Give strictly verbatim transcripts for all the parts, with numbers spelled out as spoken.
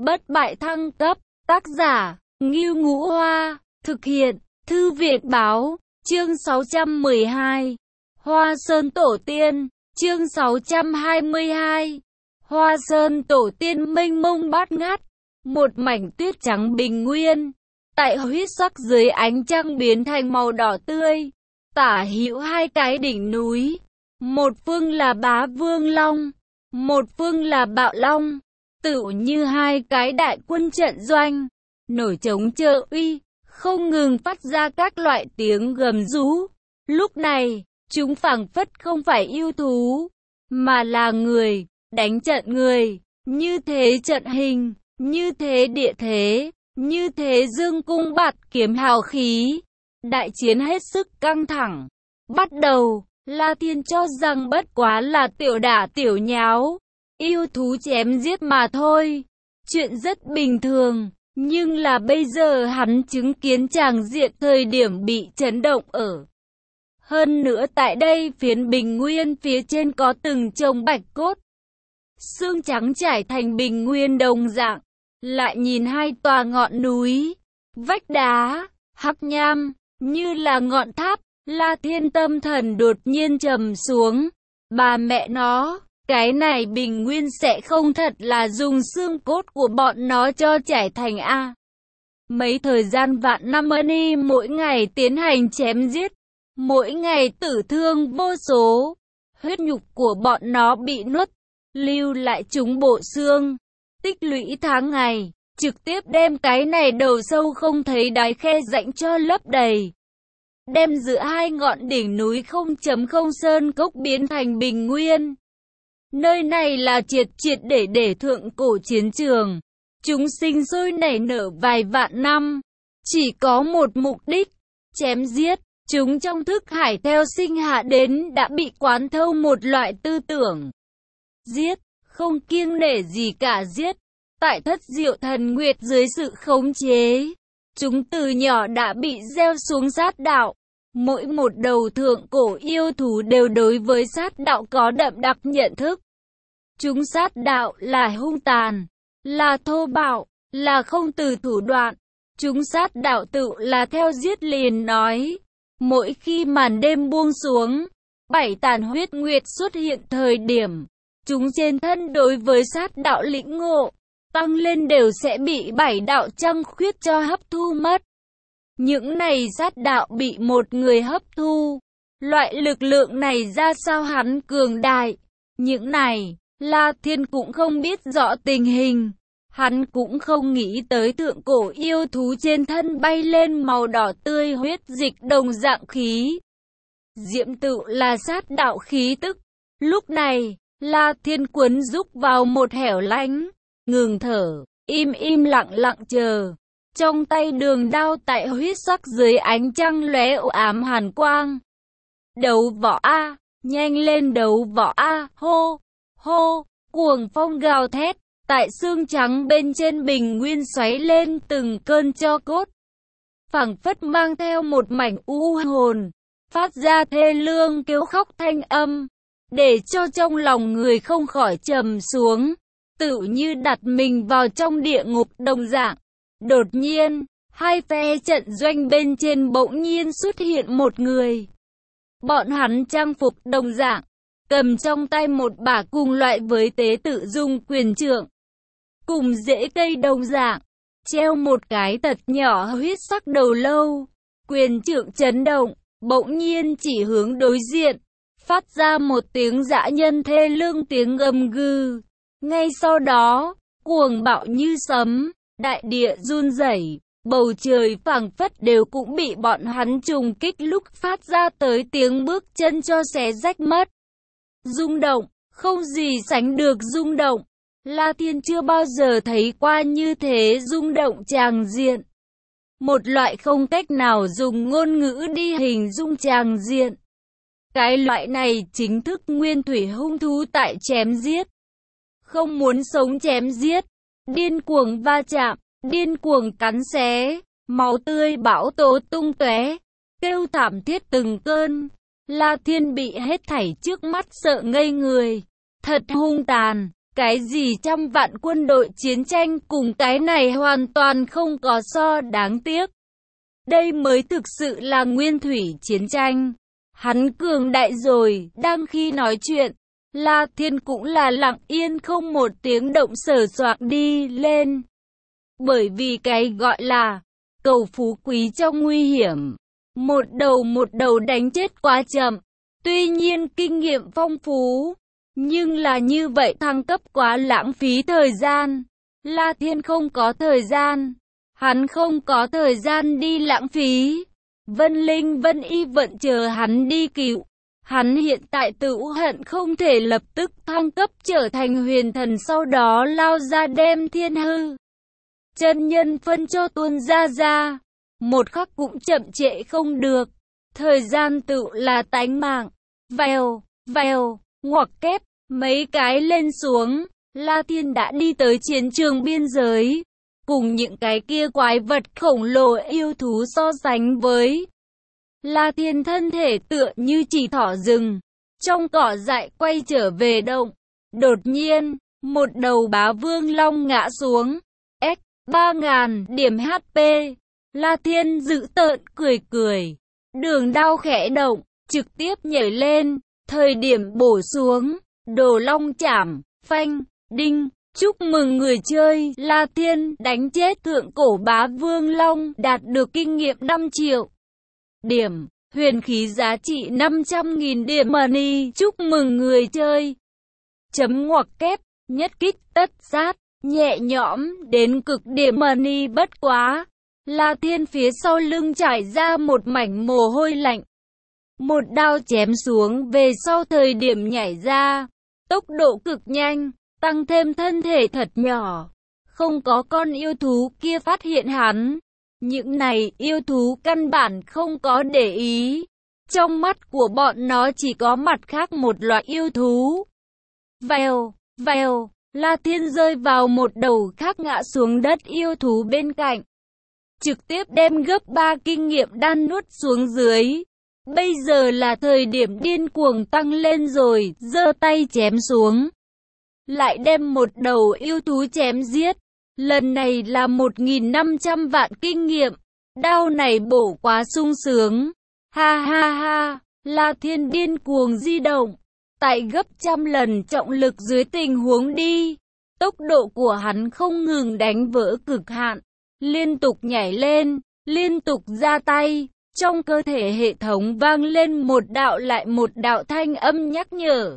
Bất bại thăng cấp, tác giả, Ngưu Ngũ Hoa, thực hiện, Thư viện Báo, chương sáu trăm mười hai, Hoa Sơn Tổ Tiên, chương sáu trăm hai mươi hai, Hoa Sơn Tổ Tiên mênh mông bát ngát, một mảnh tuyết trắng bình nguyên, tại huyết sắc dưới ánh trăng biến thành màu đỏ tươi, tả hữu hai cái đỉnh núi, một phương là Bá Vương Long, một phương là Bạo Long, tựu như hai cái đại quân trận doanh, nổi trống trợ uy, không ngừng phát ra các loại tiếng gầm rú. Lúc này, chúng phảng phất không phải yêu thú, mà là người, đánh trận người, như thế trận hình, như thế địa thế, như thế dương cung bạt kiếm hào khí. Đại chiến hết sức căng thẳng. Bắt đầu, La Thiên cho rằng bất quá là tiểu đả tiểu nháo, yêu thú chém giết mà thôi. Chuyện rất bình thường, nhưng là bây giờ hắn chứng kiến tràng diện thời điểm bị chấn động ở. Hơn nữa tại đây phiến bình nguyên phía trên có từng chồng bạch cốt, xương trắng trải thành bình nguyên đồng dạng. Lại nhìn hai tòa ngọn núi, vách đá, hắc nham, như là ngọn tháp, La Thiên tâm thần đột nhiên trầm xuống. Bà mẹ nó, cái này bình nguyên sẽ không thật là dùng xương cốt của bọn nó cho trải thành a. Mấy thời gian vạn năm ân mỗi ngày tiến hành chém giết, mỗi ngày tử thương vô số, huyết nhục của bọn nó bị nuốt, lưu lại chúng bộ xương. Tích lũy tháng ngày, trực tiếp đem cái này đầu sâu không thấy đáy khe rãnh cho lấp đầy. Đem giữa hai ngọn đỉnh núi không chấm không sơn cốc biến thành bình nguyên. Nơi này là triệt triệt để để thượng cổ chiến trường. Chúng sinh sôi nảy nở vài vạn năm. Chỉ có một mục đích, chém giết. Chúng trong thức hải theo sinh hạ đến đã bị quán thâu một loại tư tưởng. Giết, không kiêng nể gì cả giết. Tại thất diệu thần nguyệt dưới sự khống chế, chúng từ nhỏ đã bị gieo xuống sát đạo. Mỗi một đầu thượng cổ yêu thú đều đối với sát đạo có đậm đặc nhận thức. Chúng sát đạo là hung tàn, là thô bạo, là không từ thủ đoạn. Chúng sát đạo tự là theo giết liền nói. Mỗi khi màn đêm buông xuống, bảy tàn huyết nguyệt xuất hiện thời điểm, chúng trên thân đối với sát đạo lĩnh ngộ tăng lên đều sẽ bị bảy đạo trăng khuyết cho hấp thu mất. Những này sát đạo bị một người hấp thu, loại lực lượng này ra sao hắn cường đại. Những này, La Thiên cũng không biết rõ tình hình. Hắn cũng không nghĩ tới thượng cổ yêu thú trên thân bay lên màu đỏ tươi huyết dịch đồng dạng khí. Diễm tự là sát đạo khí tức. Lúc này, La Thiên cuốn rúc vào một hẻo lánh, ngừng thở, im im lặng lặng chờ. Trong tay đường đao tại huyết sắc dưới ánh trăng lóe u ám hàn quang. Đấu võ A, nhanh lên đấu võ A, hô, hô, cuồng phong gào thét, tại xương trắng bên trên bình nguyên xoáy lên từng cơn tro cốt. Phảng phất mang theo một mảnh u hồn, phát ra thê lương kêu khóc thanh âm, để cho trong lòng người không khỏi trầm xuống. Tự như đặt mình vào trong địa ngục đồng dạng. Đột nhiên, hai phe trận doanh bên trên bỗng nhiên xuất hiện một người. Bọn hắn trang phục đồng dạng, cầm trong tay một bả cùng loại với tế tự dung quyền trượng. Cùng rễ cây đồng dạng, treo một cái thật nhỏ huyết sắc đầu lâu. Quyền trượng chấn động, bỗng nhiên chỉ hướng đối diện, phát ra một tiếng dã nhân thê lương tiếng gầm gừ. Ngay sau đó, cuồng bạo như sấm, đại địa run rẩy, bầu trời phảng phất đều cũng bị bọn hắn trùng kích lúc phát ra tới tiếng bước chân cho xé rách mất. Rung động, không gì sánh được rung động. La Thiên chưa bao giờ thấy qua như thế rung động tràng diện. Một loại không cách nào dùng ngôn ngữ đi hình dung tràng diện. Cái loại này chính thức nguyên thủy hung thú tại chém giết. Không muốn sống chém giết, điên cuồng va chạm, điên cuồng cắn xé, máu tươi bão tố tung tóe, kêu thảm thiết từng cơn. La Thiên bị hết thảy trước mắt sợ ngây người, thật hung tàn, Cái gì trăm vạn quân đội chiến tranh cùng cái này hoàn toàn không có so, đáng tiếc. Đây mới thực sự là nguyên thủy chiến tranh. Hắn cường đại rồi, đang khi nói chuyện, La Thiên cũng là lặng yên không một tiếng động sờ soạc đi lên. Bởi vì cái gọi là cầu phú quý trong nguy hiểm, một đầu một đầu đánh chết quá chậm. Tuy nhiên kinh nghiệm phong phú, nhưng là như vậy thăng cấp quá lãng phí thời gian. La Thiên không có thời gian, hắn không có thời gian đi lãng phí. Vân Linh Vân Y vẫn chờ hắn đi cứu. Hắn hiện tại tự hận không thể lập tức thăng cấp trở thành huyền thần, sau đó lao ra đem thiên hư chân nhân phân cho Tuôn ra ra. Một khắc cũng chậm trễ không được. Thời gian tự là tánh mạng. Vèo, vèo, ngoặc kép, mấy cái lên xuống, La Thiên đã đi tới chiến trường biên giới. Cùng những cái kia quái vật khổng lồ yêu thú so sánh với, La Thiên thân thể tựa như chỉ thỏ rừng, trong cỏ dại quay trở về động. Đột nhiên, một đầu bá vương long ngã xuống. S, ba nghìn điểm H P. La Thiên dữ tợn cười cười. Đường đao khẽ động, trực tiếp nhảy lên. Thời điểm bổ xuống, đồ long chảm, phanh, đinh. Chúc mừng người chơi, La Thiên đánh chết thượng cổ bá vương long, đạt được kinh nghiệm năm triệu điểm, huyền khí giá trị năm trăm nghìn điểm money. Chúc mừng người chơi. Chấm ngoặc kép, nhất kích tất sát, nhẹ nhõm đến cực điểm money. Bất quá, La Thiên phía sau lưng trải ra một mảnh mồ hôi lạnh. Một đao chém xuống về sau, thời điểm nhảy ra, tốc độ cực nhanh, tăng thêm thân thể thật nhỏ. Không có con yêu thú kia phát hiện hắn. Những này yêu thú căn bản không có để ý. Trong mắt của bọn nó chỉ có mặt khác một loại yêu thú. Vèo, vèo, La Thiên rơi vào một đầu khác ngã xuống đất yêu thú bên cạnh. Trực tiếp đem gấp ba kinh nghiệm đan nuốt xuống dưới. Bây giờ là thời điểm điên cuồng tăng lên rồi, giơ tay chém xuống. Lại đem một đầu yêu thú chém giết. Lần này là một nghìn năm trăm vạn kinh nghiệm. Đao này bổ quá sung sướng. Ha ha ha, La Thiên điên cuồng di động. Tại gấp trăm lần trọng lực dưới tình huống đi. Tốc độ của hắn không ngừng đánh vỡ cực hạn. Liên tục nhảy lên, liên tục ra tay. Trong cơ thể hệ thống vang lên một đạo lại một đạo thanh âm nhắc nhở.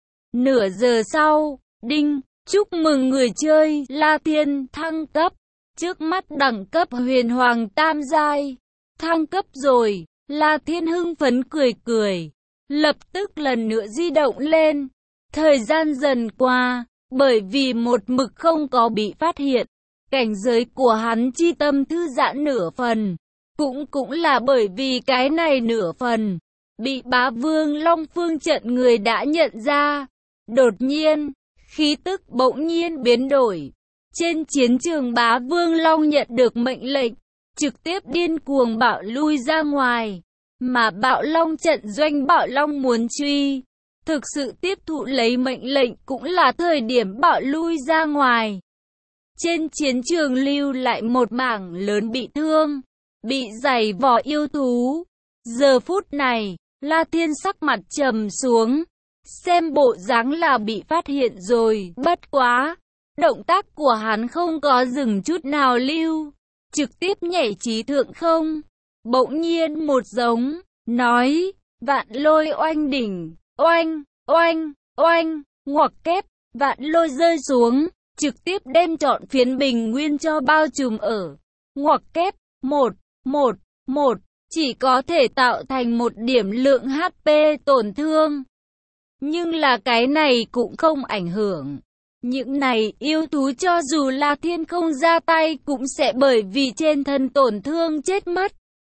Nửa giờ sau, đinh, chúc mừng người chơi, La Thiên thăng cấp. Trước mắt đẳng cấp huyền hoàng tam giai. Thăng cấp rồi, La Thiên hưng phấn cười cười. Lập tức lần nữa di động lên. Thời gian dần qua, bởi vì một mực không có bị phát hiện, cảnh giới của hắn chi tâm thư giãn nửa phần. Cũng cũng là bởi vì cái này nửa phần, bị bá vương long phương trận người đã nhận ra. Đột nhiên, khí tức bỗng nhiên biến đổi. Trên chiến trường bá vương long nhận được mệnh lệnh, trực tiếp điên cuồng bạo lui ra ngoài. Mà bạo long trận doanh bạo long muốn truy, thực sự tiếp thụ lấy mệnh lệnh cũng là thời điểm bạo lui ra ngoài. Trên chiến trường lưu lại một mảng lớn bị thương, bị giày vò yêu thú. Giờ phút này, La Thiên sắc mặt trầm xuống. Xem bộ dáng là bị phát hiện rồi, bất quá. Động tác của hắn không có dừng chút nào lưu. Trực tiếp nhảy trí thượng không. Bỗng nhiên một giống, nói, vạn lôi oanh đỉnh, oanh, oanh, oanh, ngoặc kép, vạn lôi rơi xuống. Trực tiếp đem trọn phiến bình nguyên cho bao trùm ở. Ngoặc kép, một, một, một, chỉ có thể tạo thành một điểm lượng hát pê tổn thương. Nhưng là cái này cũng không ảnh hưởng. Những này yêu thú cho dù La Thiên không ra tay cũng sẽ bởi vì trên thân tổn thương chết mất.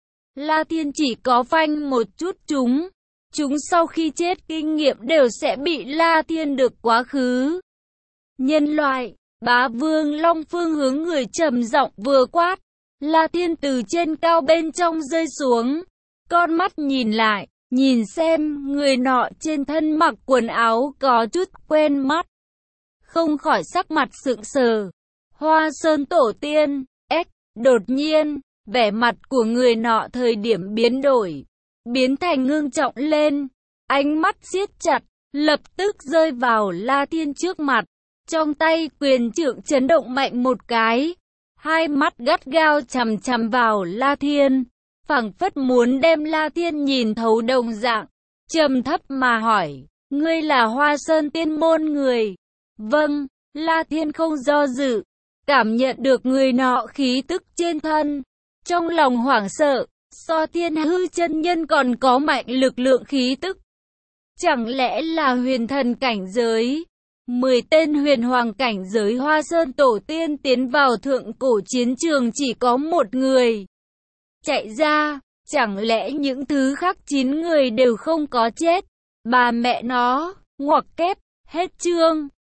La Thiên chỉ có phanh một chút chúng. Chúng sau khi chết kinh nghiệm đều sẽ bị La Thiên được quá khứ. Nhân loại, bá vương long phương hướng người trầm giọng vừa quát. La Thiên từ trên cao bên trong rơi xuống. Con mắt nhìn lại, nhìn xem người nọ trên thân mặc quần áo có chút quen mắt. không khỏi sắc mặt sững sờ. Hoa Sơn Tổ Tiên, ếch, đột nhiên, vẻ mặt của người nọ thời điểm biến đổi, biến thành ngưng trọng lên, ánh mắt siết chặt, lập tức rơi vào La Thiên trước mặt, trong tay quyền trượng chấn động mạnh một cái, hai mắt gắt gao chằm chằm vào La Thiên, phảng phất muốn đem La Thiên nhìn thấu đồng dạng, trầm thấp mà hỏi, ngươi là Hoa Sơn Tiên môn người? Vâng, La Thiên không do dự, cảm nhận được người nọ khí tức trên thân, trong lòng hoảng sợ, so Thiên Hư chân nhân còn có mạnh lực lượng khí tức. Chẳng lẽ là huyền thần cảnh giới? Mười tên huyền hoàng cảnh giới Hoa Sơn Tổ Tiên tiến vào thượng cổ chiến trường chỉ có một người chạy ra, chẳng lẽ những thứ khác chín người đều không có chết? Bà mẹ nó, ngoặc kép, hết chương.